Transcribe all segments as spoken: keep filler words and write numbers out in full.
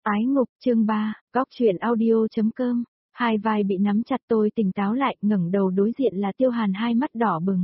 Ái ngục chương ba, góc chuyện audio.com, hai vai bị nắm chặt tôi tỉnh táo lại, ngẩng đầu đối diện là Tiêu Hàn hai mắt đỏ bừng.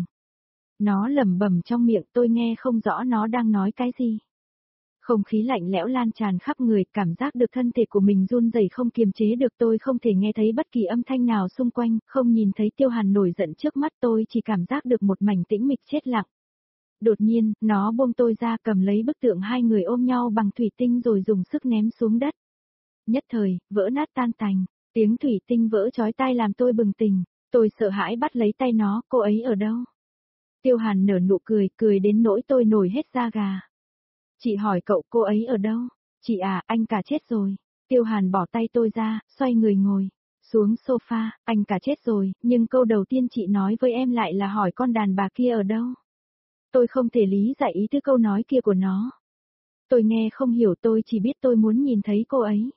Nó lẩm bẩm trong miệng, tôi nghe không rõ nó đang nói cái gì. Không khí lạnh lẽo lan tràn khắp người, cảm giác được thân thể của mình run rẩy không kiềm chế được, tôi không thể nghe thấy bất kỳ âm thanh nào xung quanh, không nhìn thấy Tiêu Hàn nổi giận trước mắt, tôi chỉ cảm giác được một mảnh tĩnh mịch chết lặng. Đột nhiên, nó buông tôi ra, cầm lấy bức tượng hai người ôm nhau bằng thủy tinh rồi dùng sức ném xuống đất. Nhất thời, vỡ nát tan tành, tiếng thủy tinh vỡ chói tai làm tôi bừng tỉnh, tôi sợ hãi bắt lấy tay nó, cô ấy ở đâu? Tiêu Hàn nở nụ cười, cười đến nỗi tôi nổi hết da gà. Chị hỏi cậu cô ấy ở đâu? Chị à, anh cả chết rồi. Tiêu Hàn bỏ tay tôi ra, xoay người ngồi xuống sofa, anh cả chết rồi, nhưng câu đầu tiên chị nói với em lại là hỏi con đàn bà kia ở đâu? Tôi không thể lý giải ý tứ câu nói kia của nó. Tôi nghe không hiểu, tôi chỉ biết tôi muốn nhìn thấy cô ấy.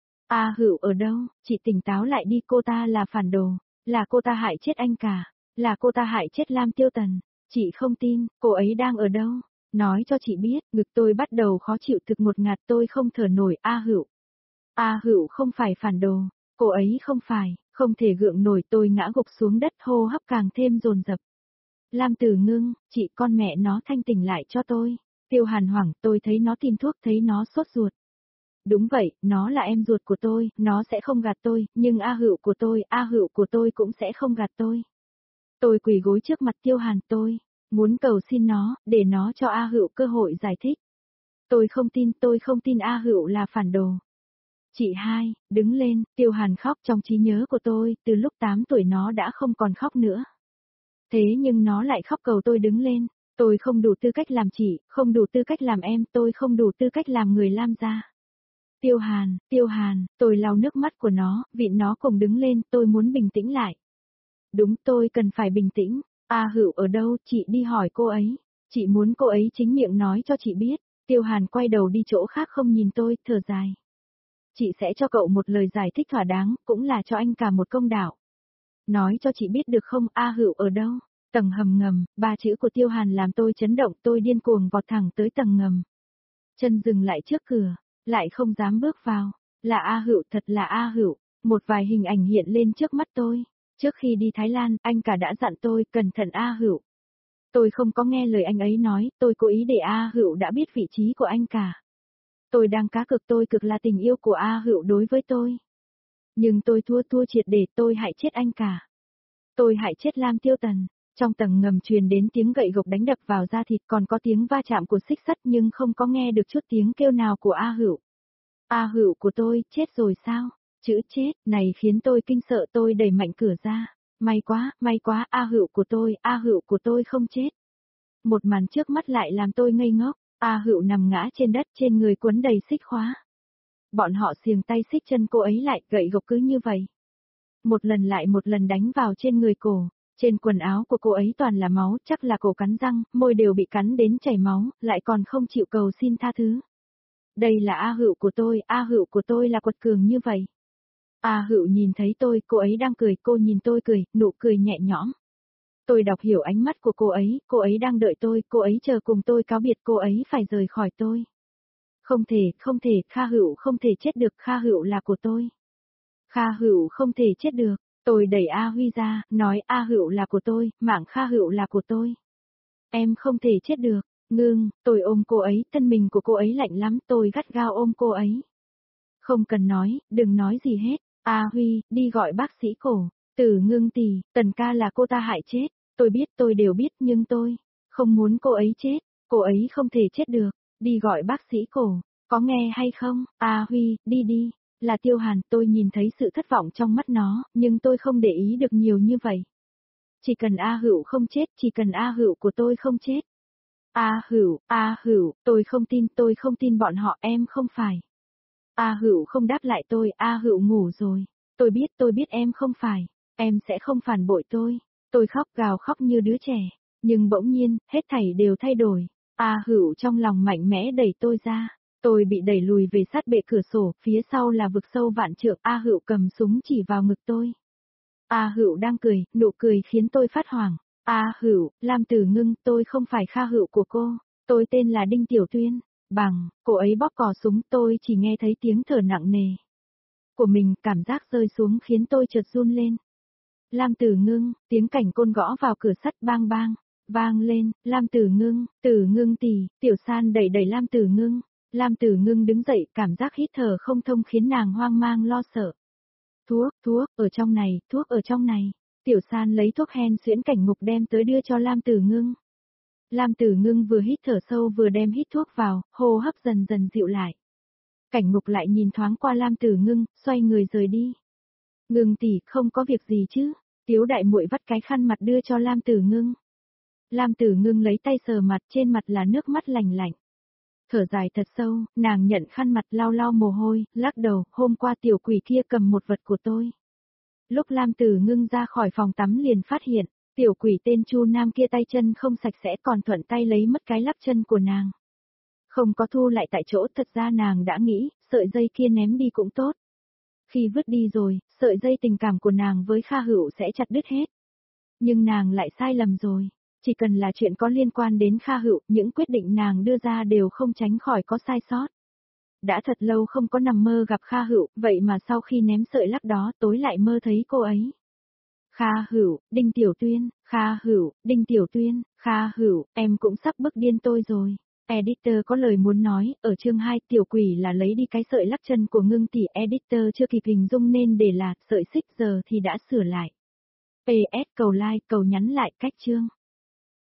A Hựu ở đâu? Chị tỉnh táo lại đi, cô ta là phản đồ, là cô ta hại chết anh cả, là cô ta hại chết Lam Tiêu Tần. Chị không tin, cô ấy đang ở đâu? Nói cho chị biết, ngực tôi bắt đầu khó chịu thực một ngạt, tôi không thở nổi. A Hựu. A Hựu không phải phản đồ, cô ấy không phải, không thể gượng nổi, tôi ngã gục xuống đất, hô hấp càng thêm dồn dập. Lam Tử Ngưng, chị con mẹ nó thanh tỉnh lại cho tôi. Tiêu Hàn hoảng, tôi thấy nó tìm thuốc, thấy nó sốt ruột. Đúng vậy, nó là em ruột của tôi, nó sẽ không gạt tôi, nhưng A Hựu của tôi, A Hựu của tôi cũng sẽ không gạt tôi. Tôi quỳ gối trước mặt Tiêu Hàn, tôi muốn cầu xin nó, để nó cho A Hựu cơ hội giải thích. Tôi không tin, tôi không tin A Hựu là phản đồ. Chị hai, đứng lên, Tiêu Hàn khóc, trong trí nhớ của tôi, từ lúc tám tuổi nó đã không còn khóc nữa. Thế nhưng nó lại khóc cầu tôi đứng lên, tôi không đủ tư cách làm chị, không đủ tư cách làm em, tôi không đủ tư cách làm người Lam gia. Tiêu Hàn, Tiêu Hàn, tôi lau nước mắt của nó, vịn nó cùng đứng lên, tôi muốn bình tĩnh lại. Đúng, tôi cần phải bình tĩnh. A Hựu ở đâu, chị đi hỏi cô ấy. Chị muốn cô ấy chính miệng nói cho chị biết. Tiêu Hàn quay đầu đi chỗ khác không nhìn tôi, thở dài. Chị sẽ cho cậu một lời giải thích thỏa đáng, cũng là cho anh cả một công đạo. Nói cho chị biết được không, A Hựu ở đâu? Tầng hầm ngầm, ba chữ của Tiêu Hàn làm tôi chấn động, tôi điên cuồng vọt thẳng tới tầng ngầm. Chân dừng lại trước cửa, lại không dám bước vào. Là A Hựu, thật là A Hựu. Một vài hình ảnh hiện lên trước mắt tôi. Trước khi đi Thái Lan, anh cả đã dặn tôi, cẩn thận A Hựu. Tôi không có nghe lời anh ấy nói, tôi cố ý để A Hựu đã biết vị trí của anh cả. Tôi đang cá cược, tôi cực là tình yêu của A Hựu đối với tôi. Nhưng tôi thua thua triệt để, tôi hại chết anh cả. Tôi hại chết Lam Tiêu Tần. Trong tầng ngầm truyền đến tiếng gậy gộc đánh đập vào da thịt, còn có tiếng va chạm của xích sắt, nhưng không có nghe được chút tiếng kêu nào của A Hựu. A Hựu của tôi, chết rồi sao? Chữ chết này khiến tôi kinh sợ, tôi đẩy mạnh cửa ra. May quá, may quá, A Hựu của tôi, A Hựu của tôi không chết. Một màn trước mắt lại làm tôi ngây ngốc. A Hựu nằm ngã trên đất, trên người quấn đầy xích khóa. Bọn họ xiềng tay xích chân cô ấy lại, gậy gộc cứ như vậy. Một lần lại một lần đánh vào trên người cổ. Trên quần áo của cô ấy toàn là máu, chắc là cổ cắn răng, môi đều bị cắn đến chảy máu, lại còn không chịu cầu xin tha thứ. Đây là A Hựu của tôi, A Hựu của tôi là quật cường như vậy. A Hựu nhìn thấy tôi, cô ấy đang cười, cô nhìn tôi cười, nụ cười nhẹ nhõm. Tôi đọc hiểu ánh mắt của cô ấy, cô ấy đang đợi tôi, cô ấy chờ cùng tôi cáo biệt, cô ấy phải rời khỏi tôi. Không thể, không thể, Kha Hựu không thể chết được, Kha Hựu là của tôi. Kha Hựu không thể chết được. Tôi đẩy A Huy ra, nói A Hựu là của tôi, mạng Kha Hựu là của tôi. Em không thể chết được. Ngưng, tôi ôm cô ấy, thân mình của cô ấy lạnh lắm, tôi gắt gao ôm cô ấy. Không cần nói, đừng nói gì hết. A Huy, đi gọi bác sĩ cổ. Tử Ngưng tỷ, Tần ca là cô ta hại chết. Tôi biết, tôi đều biết, nhưng tôi không muốn cô ấy chết. Cô ấy không thể chết được. Đi gọi bác sĩ cổ. Có nghe hay không? A Huy, đi đi. Là Tiêu Hàn, tôi nhìn thấy sự thất vọng trong mắt nó, nhưng tôi không để ý được nhiều như vậy. Chỉ cần A Hựu không chết, chỉ cần A Hựu của tôi không chết. A Hựu, A Hựu, tôi không tin, tôi không tin bọn họ, em không phải. A Hựu không đáp lại tôi, A Hựu ngủ rồi. Tôi biết, tôi biết em không phải, em sẽ không phản bội tôi. Tôi khóc gào khóc như đứa trẻ, nhưng bỗng nhiên, hết thảy đều thay đổi. A Hựu trong lòng mạnh mẽ đẩy tôi ra. Tôi bị đẩy lùi về sát bệ cửa sổ, phía sau là vực sâu vạn trượng, A Hựu cầm súng chỉ vào ngực tôi. A Hựu đang cười, nụ cười khiến tôi phát hoảng. A Hựu, Lam Tử Ngưng, tôi không phải Kha Hựu của cô, tôi tên là Đinh Tiểu Tuyên. Bằng, cô ấy bóp cò súng, tôi chỉ nghe thấy tiếng thở nặng nề của mình, cảm giác rơi xuống khiến tôi chợt run lên. Lam Tử Ngưng, tiếng cảnh côn gõ vào cửa sắt bang bang, vang lên, Lam Tử Ngưng, Tử Ngưng tỷ, Tiểu San đẩy đẩy Lam Tử Ngưng. Lam Tử Ngưng đứng dậy, cảm giác hít thở không thông khiến nàng hoang mang lo sợ. Thuốc, thuốc, ở trong này, thuốc ở trong này. Tiểu San lấy thuốc hen xuyễn cảnh ngục đem tới đưa cho Lam Tử Ngưng. Lam Tử Ngưng vừa hít thở sâu vừa đem hít thuốc vào, hô hấp dần dần dịu lại. Cảnh ngục lại nhìn thoáng qua Lam Tử Ngưng, xoay người rời đi. Ngưng tỷ, không có việc gì chứ? Tiếu đại muội vắt cái khăn mặt đưa cho Lam Tử Ngưng. Lam Tử Ngưng lấy tay sờ mặt, trên mặt là nước mắt lành lạnh. Thở dài thật sâu, nàng nhận khăn mặt lau lau mồ hôi, lắc đầu, hôm qua tiểu quỷ kia cầm một vật của tôi. Lúc Lam Tử Ngưng ra khỏi phòng tắm liền phát hiện, tiểu quỷ tên Chu Nam kia tay chân không sạch sẽ còn thuận tay lấy mất cái lắc chân của nàng. Không có thu lại tại chỗ, thật ra nàng đã nghĩ, sợi dây kia ném đi cũng tốt. Khi vứt đi rồi, sợi dây tình cảm của nàng với Kha Hữu sẽ chặt đứt hết. Nhưng nàng lại sai lầm rồi. Chỉ cần là chuyện có liên quan đến Kha Hữu, những quyết định nàng đưa ra đều không tránh khỏi có sai sót. Đã thật lâu không có nằm mơ gặp Kha Hữu, vậy mà sau khi ném sợi lắc đó tối lại mơ thấy cô ấy. Kha Hữu, Đinh Tiểu Tuyên, Kha Hữu, Đinh Tiểu Tuyên, Kha Hữu, em cũng sắp bức điên tôi rồi. Editor có lời muốn nói, ở chương hai tiểu quỷ là lấy đi cái sợi lắc chân của Ngưng tỷ, editor chưa kịp hình dung nên để là sợi xích giờ thì đã sửa lại. pê ét cầu like cầu nhắn lại cách chương.